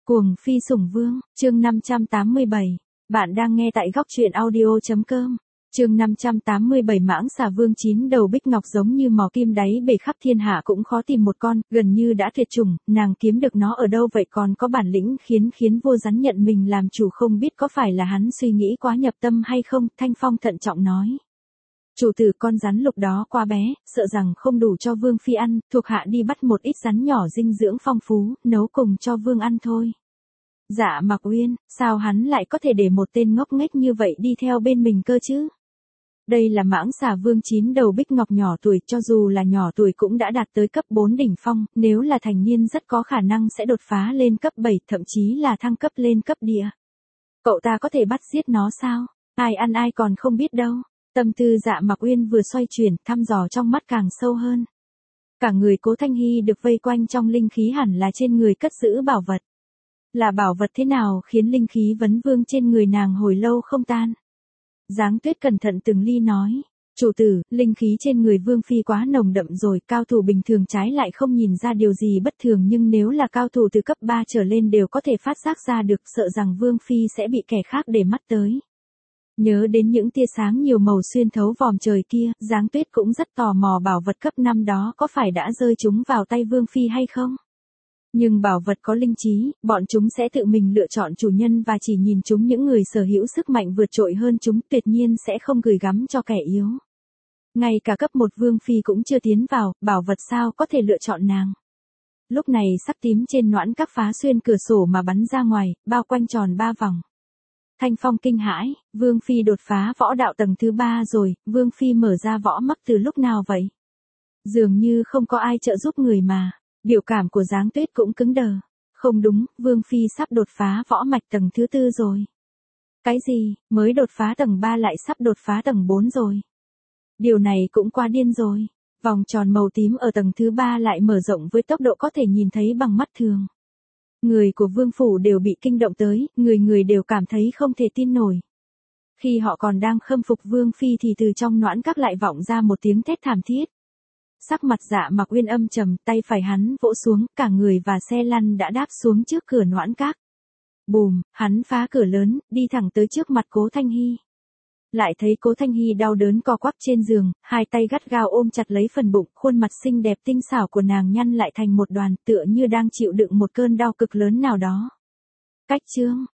Cuồng phi sủng vương, chương 587. Bạn đang nghe tại góc truyện audio.com. Chương 587 mãng xà vương chín đầu bích ngọc giống như mò kim đáy bể khắp thiên hạ cũng khó tìm một con, gần như đã tuyệt chủng, nàng kiếm được nó ở đâu vậy, còn có bản lĩnh khiến vô rắn nhận mình làm chủ, không biết có phải là hắn suy nghĩ quá nhập tâm hay không. Thanh Phong thận trọng nói. Chủ tử, con rắn lục đó quá bé, sợ rằng không đủ cho vương phi ăn, thuộc hạ đi bắt một ít rắn nhỏ dinh dưỡng phong phú, nấu cùng cho vương ăn thôi. Dạ Mặc Uyên, sao hắn lại có thể để một tên ngốc nghếch như vậy đi theo bên mình cơ chứ? Đây là mãng xà vương chín đầu bích ngọc nhỏ tuổi, cho dù là nhỏ tuổi cũng đã đạt tới cấp 4 đỉnh phong, nếu là thành niên rất có khả năng sẽ đột phá lên cấp 7, thậm chí là thăng cấp lên cấp địa. Cậu ta có thể bắt giết nó sao? Ai ăn ai còn không biết đâu. Tâm tư Dạ Mặc Uyên vừa xoay chuyển, thăm dò trong mắt càng sâu hơn. Cả người Cố Thanh Hy được vây quanh trong linh khí, hẳn là trên người cất giữ bảo vật. Là bảo vật thế nào khiến linh khí vấn vương trên người nàng hồi lâu không tan? Giáng Tuyết cẩn thận từng ly nói. Chủ tử, linh khí trên người vương phi quá nồng đậm rồi, cao thủ bình thường trái lại không nhìn ra điều gì bất thường, nhưng nếu là cao thủ từ cấp 3 trở lên đều có thể phát giác ra được, sợ rằng vương phi sẽ bị kẻ khác để mắt tới. Nhớ đến những tia sáng nhiều màu xuyên thấu vòm trời kia, Giáng Tuyết cũng rất tò mò bảo vật cấp 5 đó có phải đã rơi chúng vào tay vương phi hay không. Nhưng bảo vật có linh trí, bọn chúng sẽ tự mình lựa chọn chủ nhân và chỉ nhìn chúng những người sở hữu sức mạnh vượt trội hơn chúng, tuyệt nhiên sẽ không gửi gắm cho kẻ yếu. Ngay cả cấp 1 vương phi cũng chưa tiến vào, bảo vật sao có thể lựa chọn nàng. Lúc này sắc tím trên noãn các phá xuyên cửa sổ mà bắn ra ngoài, bao quanh tròn 3 vòng. Thanh Phong kinh hãi, vương phi đột phá võ đạo tầng thứ 3 rồi, vương phi mở ra võ mắc từ lúc nào vậy? Dường như không có ai trợ giúp người mà. Biểu cảm của Giáng Tuyết cũng cứng đờ. Không đúng, vương phi sắp đột phá võ mạch tầng thứ 4 rồi. Cái gì, mới đột phá tầng 3 lại sắp đột phá tầng 4 rồi? Điều này cũng quá điên rồi. Vòng tròn màu tím ở tầng thứ 3 lại mở rộng với tốc độ có thể nhìn thấy bằng mắt thường. Người của vương phủ đều bị kinh động tới, người đều cảm thấy không thể tin nổi. Khi họ còn đang khâm phục vương phi thì từ trong noãn các lại vọng ra một tiếng thét thảm thiết. Sắc mặt Dạ Mặc Uyên âm trầm, tay phải hắn vỗ xuống, cả người và xe lăn đã đáp xuống trước cửa noãn các. Bùm, hắn phá cửa lớn, đi thẳng tới trước mặt Cố Thanh Hy. Lại thấy Cố Thanh Hy đau đớn co quắp trên giường, hai tay gắt gao ôm chặt lấy phần bụng, khuôn mặt xinh đẹp tinh xảo của nàng nhăn lại thành một đoàn, tựa như đang chịu đựng một cơn đau cực lớn nào đó. Cách chương,